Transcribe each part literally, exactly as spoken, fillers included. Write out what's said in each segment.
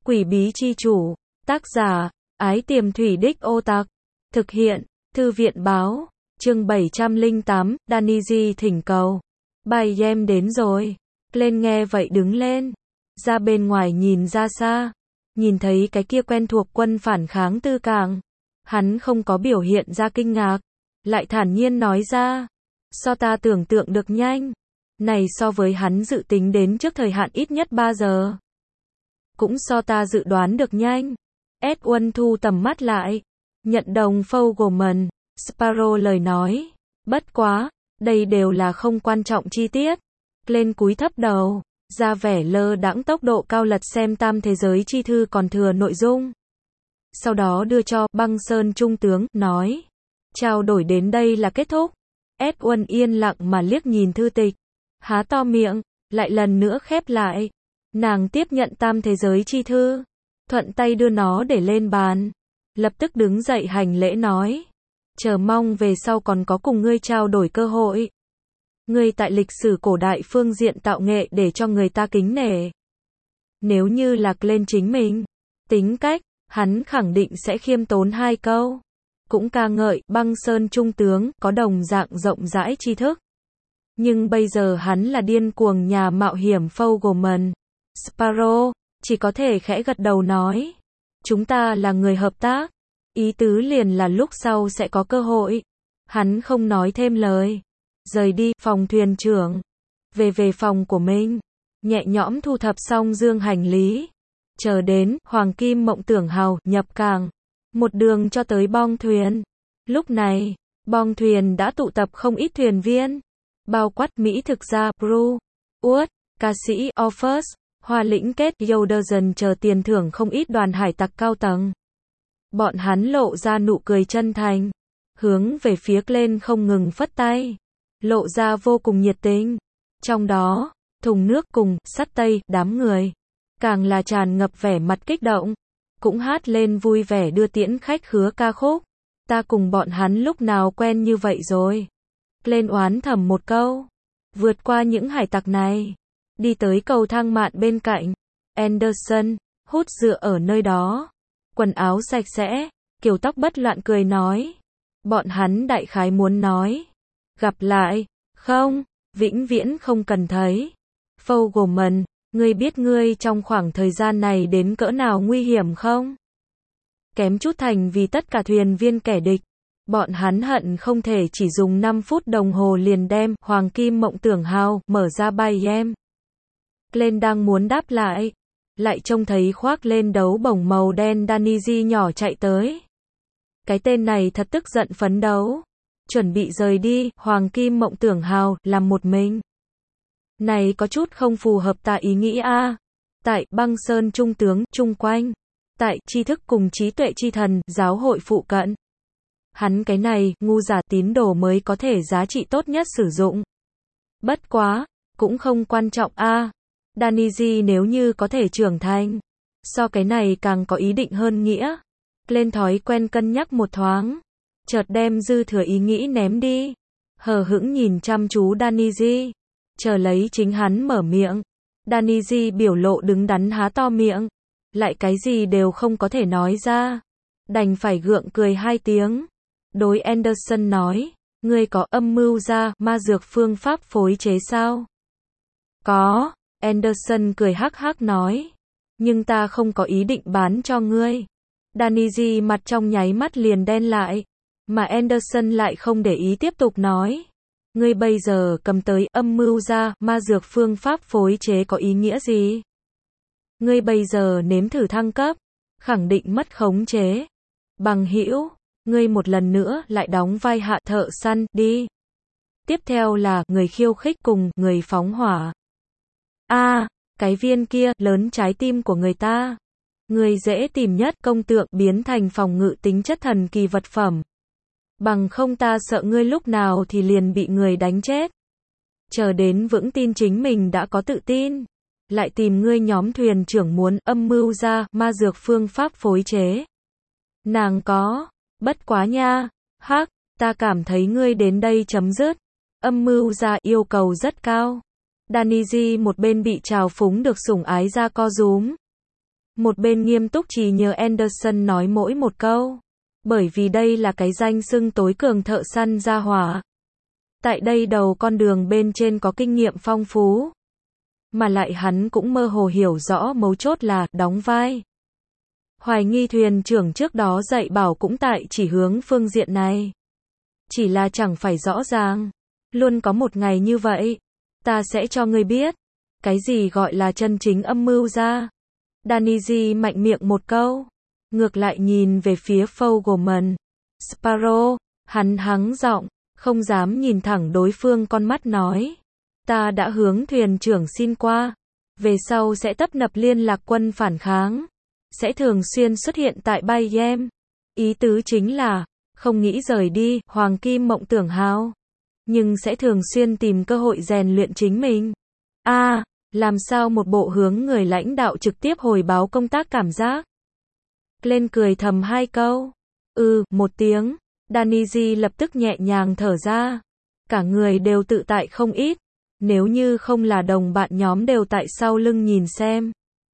Quỷ bí chi chủ. Tác giả, Ái Tiềm Thủy Đích Ô Tặc. Thực hiện, Thư viện báo. Chương bảy trăm lẻ tám, Daniji thỉnh cầu. Bài em đến rồi. Lên nghe vậy đứng lên. Ra bên ngoài nhìn ra xa. Nhìn thấy cái kia quen thuộc quân phản kháng Tư Cảng. Hắn không có biểu hiện ra kinh ngạc. Lại thản nhiên nói ra. So ta tưởng tượng được nhanh. Này so với hắn dự tính đến trước thời hạn ít nhất ba giờ. Cũng so ta dự đoán được nhanh. Edwin thu tầm mắt lại. Nhận đồng Fogelman, Sparrow lời nói. Bất quá, đây đều là không quan trọng chi tiết. Lên cúi thấp đầu, ra vẻ lơ đãng tốc độ cao lật xem tam thế giới chi thư còn thừa nội dung. Sau đó đưa cho Băng Sơn Trung tướng, nói. Trao đổi đến đây là kết thúc. Edwin yên lặng mà liếc nhìn thư tịch. Há to miệng, lại lần nữa khép lại. Nàng tiếp nhận tam thế giới chi thư. Thuận tay đưa nó để lên bàn. Lập tức đứng dậy hành lễ nói. Chờ mong về sau còn có cùng ngươi trao đổi cơ hội. Ngươi tại lịch sử cổ đại phương diện tạo nghệ để cho người ta kính nể. Nếu như là lên chính mình, tính cách, hắn khẳng định sẽ khiêm tốn hai câu. Cũng ca ngợi Băng Sơn Trung tướng có đồng dạng rộng rãi tri thức. Nhưng bây giờ hắn là điên cuồng nhà mạo hiểm Fogelman. Sparrow chỉ có thể khẽ gật đầu nói. Chúng ta là người hợp tác. Ý tứ liền là lúc sau sẽ có cơ hội. Hắn không nói thêm lời. Rời đi phòng thuyền trưởng. Về về phòng của mình. Nhẹ nhõm thu thập xong dương hành lý. Chờ đến Hoàng Kim Mộng Tưởng Hào nhập cảng. Một đường cho tới bong thuyền. Lúc này, bong thuyền đã tụ tập không ít thuyền viên. Bao quát Mỹ thực gia Bru, Uất, ca sĩ Offers, Hoa lĩnh kết Yoderson chờ tiền thưởng không ít đoàn hải tặc cao tầng. Bọn hắn lộ ra nụ cười chân thành. Hướng về phía lên không ngừng phất tay. Lộ ra vô cùng nhiệt tình. Trong đó, thùng nước cùng sắt tây đám người. Càng là tràn ngập vẻ mặt kích động. Cũng hát lên vui vẻ đưa tiễn khách khứa ca khúc. Ta cùng bọn hắn lúc nào quen như vậy rồi. Lên oán thầm một câu. Vượt qua những hải tặc này. Đi tới cầu thang mạn bên cạnh. Anderson, hút dựa ở nơi đó. Quần áo sạch sẽ, kiểu tóc bất loạn cười nói. Bọn hắn đại khái muốn nói. Gặp lại, không, vĩnh viễn không cần thấy. Fogelman, ngươi biết ngươi trong khoảng thời gian này đến cỡ nào nguy hiểm không? Kém chút thành vì tất cả thuyền viên kẻ địch. Bọn hắn hận không thể chỉ dùng năm phút đồng hồ liền đem Hoàng Kim Mộng Tưởng Hào mở ra bay em. Lên đang muốn đáp lại. Lại trông thấy khoác lên đấu bổng màu đen Daniji nhỏ chạy tới. Cái tên này thật tức giận phấn đấu. Chuẩn bị rời đi, Hoàng Kim Mộng Tưởng Hào, làm một mình. Này có chút không phù hợp tại ý nghĩ a. À. Tại Băng Sơn Trung tướng, chung quanh. Tại tri thức cùng trí tuệ chi thần, giáo hội phụ cận. Hắn cái này, ngu giả tín đồ mới có thể giá trị tốt nhất sử dụng. Bất quá, cũng không quan trọng a. À. Daniji nếu như có thể trưởng thành. So cái này càng có ý định hơn nghĩa. Lên thói quen cân nhắc một thoáng. Chợt đem dư thừa ý nghĩ ném đi. Hờ hững nhìn chăm chú Daniji. Chờ lấy chính hắn mở miệng. Daniji biểu lộ đứng đắn há to miệng. Lại cái gì đều không có thể nói ra. Đành phải gượng cười hai tiếng. Đối Anderson nói. Ngươi có âm mưu ra ma dược phương pháp phối chế sao? Có. Anderson cười hắc hắc nói. Nhưng ta không có ý định bán cho ngươi. Daniji mặt trong nháy mắt liền đen lại. Mà Anderson lại không để ý tiếp tục nói. Ngươi bây giờ cầm tới âm mưu ra ma dược phương pháp phối chế có ý nghĩa gì? Ngươi bây giờ nếm thử thăng cấp. Khẳng định mất khống chế. Bằng hữu, ngươi một lần nữa lại đóng vai hạ thợ săn đi. Tiếp theo là người khiêu khích cùng người phóng hỏa. A, à, cái viên kia lớn trái tim của người ta. Người dễ tìm nhất công tượng biến thành phòng ngự tính chất thần kỳ vật phẩm. Bằng không ta sợ ngươi lúc nào thì liền bị người đánh chết. Chờ đến vững tin chính mình đã có tự tin. Lại tìm ngươi nhóm thuyền trưởng muốn âm mưu ra ma dược phương pháp phối chế. Nàng có. Bất quá nha. Hắc, ta cảm thấy ngươi đến đây chấm dứt. Âm mưu ra yêu cầu rất cao. Daniji một bên bị trào phúng được sủng ái ra co rúm. Một bên nghiêm túc chỉ nhờ Anderson nói mỗi một câu. Bởi vì đây là cái danh xưng tối cường thợ săn ra hỏa. Tại đây đầu con đường bên trên có kinh nghiệm phong phú. Mà lại hắn cũng mơ hồ hiểu rõ mấu chốt là đóng vai. Hoài nghi thuyền trưởng trước đó dạy bảo cũng tại chỉ hướng phương diện này. Chỉ là chẳng phải rõ ràng. Luôn có một ngày như vậy. Ta sẽ cho ngươi biết. Cái gì gọi là chân chính âm mưu ra. Danny mạnh miệng một câu. Ngược lại nhìn về phía Fogelman. Sparrow, hắn hắng giọng, không dám nhìn thẳng đối phương con mắt nói. Ta đã hướng thuyền trưởng xin qua. Về sau sẽ tấp nập liên lạc quân phản kháng. Sẽ thường xuyên xuất hiện tại Bayem. Ý tứ chính là, không nghĩ rời đi, Hoàng Kim Mộng Tưởng Hào. Nhưng sẽ thường xuyên tìm cơ hội rèn luyện chính mình. A, à, làm sao một bộ hướng người lãnh đạo trực tiếp hồi báo công tác cảm giác. Lên cười thầm hai câu. Ừ, một tiếng. Danny lập tức nhẹ nhàng thở ra. Cả người đều tự tại không ít. Nếu như không là đồng bạn nhóm đều tại sau lưng nhìn xem.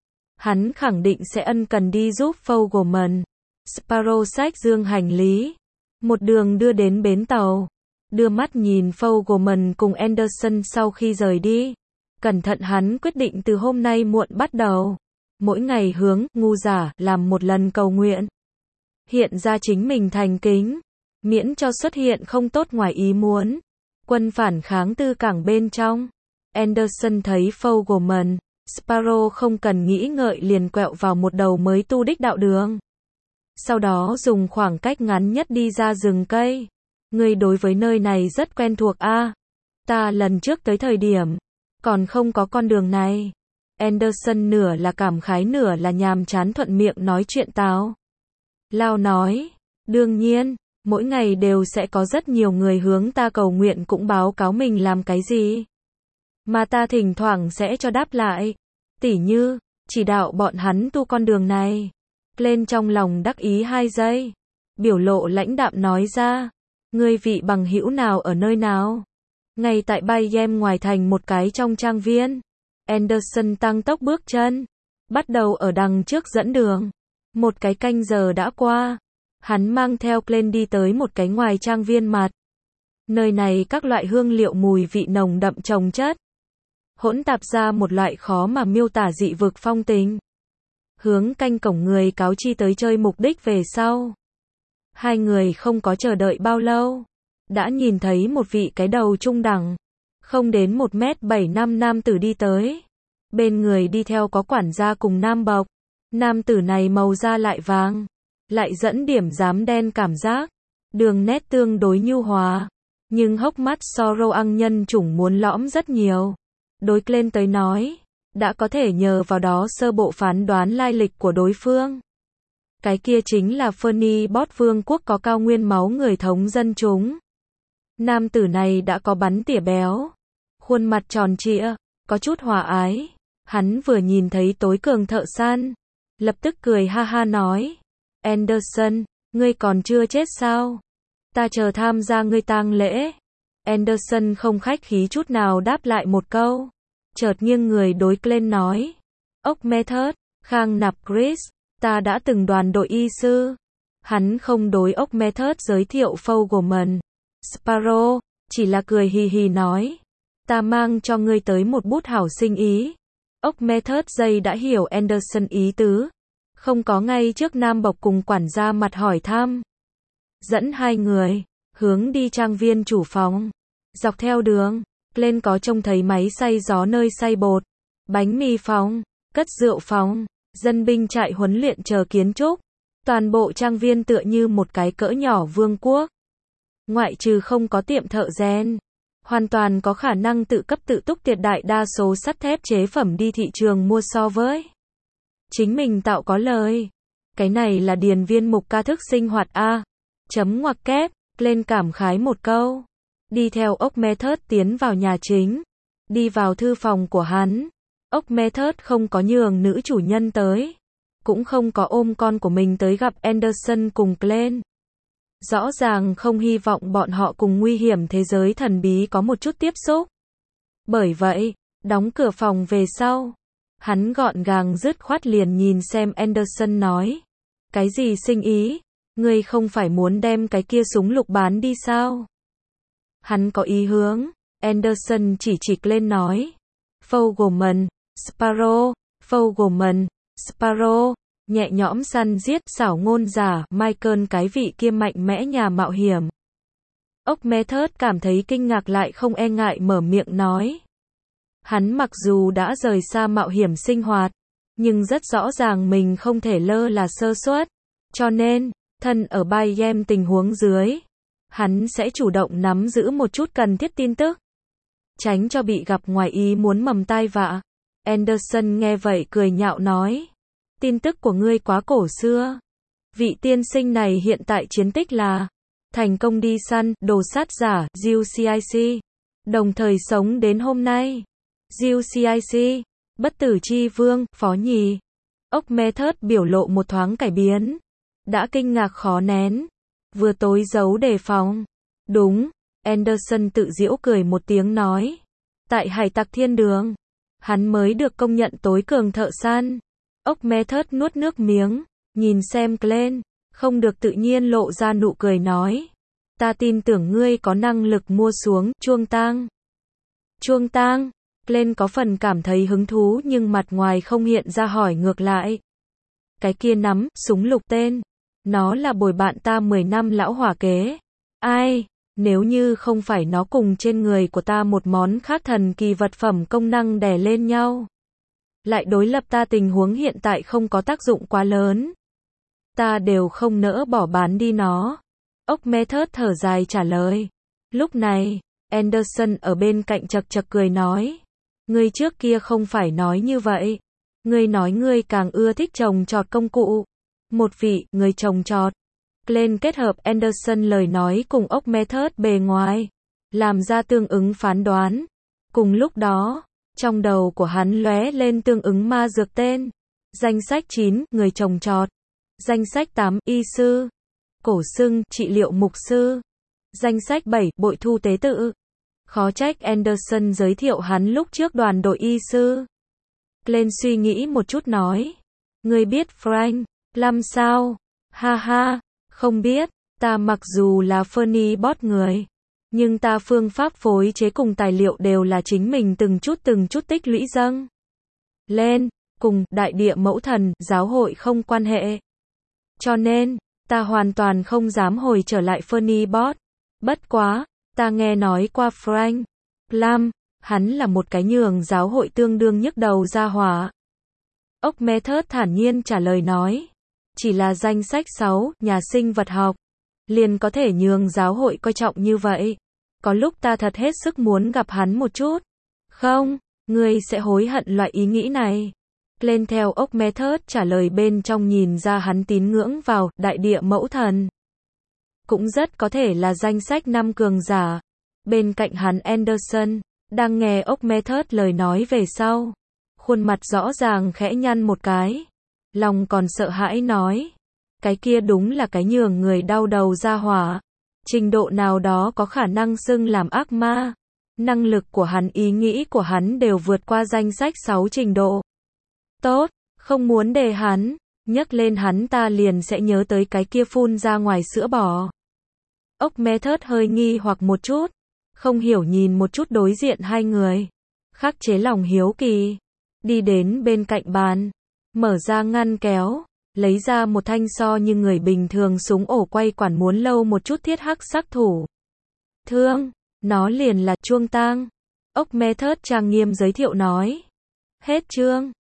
Hắn khẳng định sẽ ân cần đi giúp Fogelman. Sparrow xách dương hành lý. Một đường đưa đến bến tàu. Đưa mắt nhìn Fogelman cùng Anderson sau khi rời đi. Cẩn thận hắn quyết định từ hôm nay muộn bắt đầu. Mỗi ngày hướng, ngu giả, làm một lần cầu nguyện. Hiện ra chính mình thành kính. Miễn cho xuất hiện không tốt ngoài ý muốn. Quân phản kháng tư cảng bên trong. Anderson thấy Fogelman, Sparrow không cần nghĩ ngợi liền quẹo vào một đầu mới tu đích đạo đường. Sau đó dùng khoảng cách ngắn nhất đi ra rừng cây. Ngươi đối với nơi này rất quen thuộc a. À, ta lần trước tới thời điểm, còn không có con đường này. Anderson nửa là cảm khái nửa là nhàm chán thuận miệng nói chuyện táo. Lao nói, đương nhiên, mỗi ngày đều sẽ có rất nhiều người hướng ta cầu nguyện cũng báo cáo mình làm cái gì. Mà ta thỉnh thoảng sẽ cho đáp lại. Tỉ như, chỉ đạo bọn hắn tu con đường này. Lên trong lòng đắc ý hai giây. Biểu lộ lãnh đạm nói ra. Ngươi vị bằng hữu nào ở nơi nào? Ngay tại Bayem ngoài thành một cái trong trang viên. Anderson tăng tốc bước chân. Bắt đầu ở đằng trước dẫn đường. Một cái canh giờ đã qua. Hắn mang theo Glenn đi tới một cái ngoài trang viên mặt. Nơi này các loại hương liệu mùi vị nồng đậm chồng chất. Hỗn tạp ra một loại khó mà miêu tả dị vực phong tình. Hướng canh cổng người cáo chi tới chơi mục đích về sau. Hai người không có chờ đợi bao lâu. Đã nhìn thấy một vị cái đầu trung đẳng. Không đến một mét bảy năm nam tử đi tới. Bên người đi theo có quản gia cùng nam bộc. Nam tử này màu da lại vàng. Lại dẫn điểm dám đen cảm giác. Đường nét tương đối nhu hòa. Nhưng hốc mắt Sorrow ăn nhân chủng muốn lõm rất nhiều. Đối lên tới nói. Đã có thể nhờ vào đó sơ bộ phán đoán lai lịch của đối phương. Cái kia chính là Fernie Bot vương quốc có cao nguyên máu người thống dân chúng. Nam tử này đã có bắn tỉa béo. Khuôn mặt tròn trịa. Có chút hòa ái. Hắn vừa nhìn thấy tối cường thợ săn. Lập tức cười ha ha nói. Anderson, ngươi còn chưa chết sao? Ta chờ tham gia ngươi tang lễ. Anderson không khách khí chút nào đáp lại một câu. Chợt nghiêng người đối lên nói. Ốc Method, Khang Nạp Chris, ta đã từng đoàn đội y sư. Hắn không đối ốc Method giới thiệu Fogelman. Sparrow, chỉ là cười hì hì nói. Ta mang cho ngươi tới một bút hảo sinh ý. Ốc Method dây đã hiểu Anderson ý tứ. Không có ngay trước nam bộc cùng quản gia mặt hỏi thăm. Dẫn hai người, hướng đi trang viên chủ phòng. Dọc theo đường, lên có trông thấy máy xay gió nơi xay bột, bánh mì phòng, cất rượu phòng, dân binh trại huấn luyện chờ kiến trúc. Toàn bộ trang viên tựa như một cái cỡ nhỏ vương quốc. Ngoại trừ không có tiệm thợ rèn, hoàn toàn có khả năng tự cấp tự túc tuyệt đại đa số sắt thép chế phẩm đi thị trường mua so với chính mình tạo có lời. Cái này là điền viên mục ca thức sinh hoạt A. Chấm ngoặc kép, lên cảm khái một câu. Đi theo ốc Method tiến vào nhà chính. Đi vào thư phòng của hắn. Ốc Method không có nhường nữ chủ nhân tới. Cũng không có ôm con của mình tới gặp Anderson cùng Glenn. Rõ ràng không hy vọng bọn họ cùng nguy hiểm thế giới thần bí có một chút tiếp xúc. Bởi vậy, đóng cửa phòng về sau. Hắn gọn gàng dứt khoát liền nhìn xem Anderson nói. Cái gì sinh ý? Ngươi không phải muốn đem cái kia súng lục bán đi sao? Hắn có ý hướng. Anderson chỉ trịch lên nói. Fogelman, Sparrow, Fogelman, Sparrow, nhẹ nhõm săn giết xảo ngôn giả, Michael cái vị kia mạnh mẽ nhà mạo hiểm. Ốc Method cảm thấy kinh ngạc lại không e ngại mở miệng nói. Hắn mặc dù đã rời xa mạo hiểm sinh hoạt, nhưng rất rõ ràng mình không thể lơ là sơ suất, cho nên, thân ở Bayern tình huống dưới, hắn sẽ chủ động nắm giữ một chút cần thiết tin tức, tránh cho bị gặp ngoài ý muốn mầm tai vạ. Anderson nghe vậy cười nhạo nói, tin tức của ngươi quá cổ xưa. Vị tiên sinh này hiện tại chiến tích là thành công đi săn đồ sát giả giu xê i xê, đồng thời sống đến hôm nay. giu xê i xê, bất tử chi vương, phó nhì. Ốc Method biểu lộ một thoáng cải biến, đã kinh ngạc khó nén, vừa tối giấu đề phòng. Đúng, Anderson tự giễu cười một tiếng nói, tại hải tặc thiên đường, hắn mới được công nhận tối cường thợ săn. Ốc Method nuốt nước miếng, nhìn xem Glenn, không được tự nhiên lộ ra nụ cười nói, ta tin tưởng ngươi có năng lực mua xuống chuông tang. Chuông tang, Glenn có phần cảm thấy hứng thú nhưng mặt ngoài không hiện ra hỏi ngược lại. Cái kia nắm súng lục tên, nó là bồi bạn ta mười năm lão hỏa kế. Ai, nếu như không phải nó cùng trên người của ta một món khác thần kỳ vật phẩm công năng đè lên nhau, lại đối lập ta tình huống hiện tại không có tác dụng quá lớn, ta đều không nỡ bỏ bán đi nó. Ốc Method thở dài trả lời. Lúc này, Anderson ở bên cạnh chật chật cười nói, ngươi trước kia không phải nói như vậy. Ngươi nói ngươi càng ưa thích trồng trọt công cụ. Một vị, người trồng trọt. Glenn kết hợp Anderson lời nói cùng Ốc Method bề ngoài, làm ra tương ứng phán đoán. Cùng lúc đó, trong đầu của hắn lóe lên tương ứng ma dược tên. Danh sách chín, người trồng trọt. Danh sách tám, y sư. Cổ xưng, trị liệu mục sư. Danh sách bảy, bội thu tế tự. Khó trách Anderson giới thiệu hắn lúc trước đoàn đội y sư. Glenn suy nghĩ một chút nói. Ngươi biết Frank Lam sao? Ha ha, không biết, ta mặc dù là Fernie Bot người, nhưng ta phương pháp phối chế cùng tài liệu đều là chính mình từng chút từng chút tích lũy dâng lên, cùng đại địa mẫu thần, giáo hội không quan hệ. Cho nên, ta hoàn toàn không dám hồi trở lại Fernie Bot. Bất quá, ta nghe nói qua Frank Lam, hắn là một cái nhường giáo hội tương đương nhức đầu ra hỏa. Ốc Method thản nhiên trả lời nói, chỉ là danh sách sáu, nhà sinh vật học, liền có thể nhường giáo hội coi trọng như vậy. Có lúc ta thật hết sức muốn gặp hắn một chút. Không, ngươi sẽ hối hận loại ý nghĩ này. Lên theo Ốc Method trả lời bên trong nhìn ra hắn tín ngưỡng vào đại địa mẫu thần. Cũng rất có thể là danh sách năm cường giả. Bên cạnh hắn Anderson, đang nghe Ốc Method lời nói về sau. Khuôn mặt rõ ràng khẽ nhăn một cái. Lòng còn sợ hãi nói. Cái kia đúng là cái nhường người đau đầu ra hỏa. Trình độ nào đó có khả năng xưng làm ác ma. Năng lực của hắn, ý nghĩ của hắn đều vượt qua danh sách sáu trình độ. Tốt, không muốn để hắn. Nhắc lên hắn ta liền sẽ nhớ tới cái kia phun ra ngoài sữa bò. Ốc Method hơi nghi hoặc một chút. Không hiểu nhìn một chút đối diện hai người. Khắc chế lòng hiếu kỳ. Đi đến bên cạnh bàn. Mở ra ngăn kéo. Lấy ra một thanh so như người bình thường súng ổ quay quản muốn lâu một chút thiết hắc sắc thủ. Thương. Nó liền là chuông tang. Ốc Method trang nghiêm giới thiệu nói. Hết chương.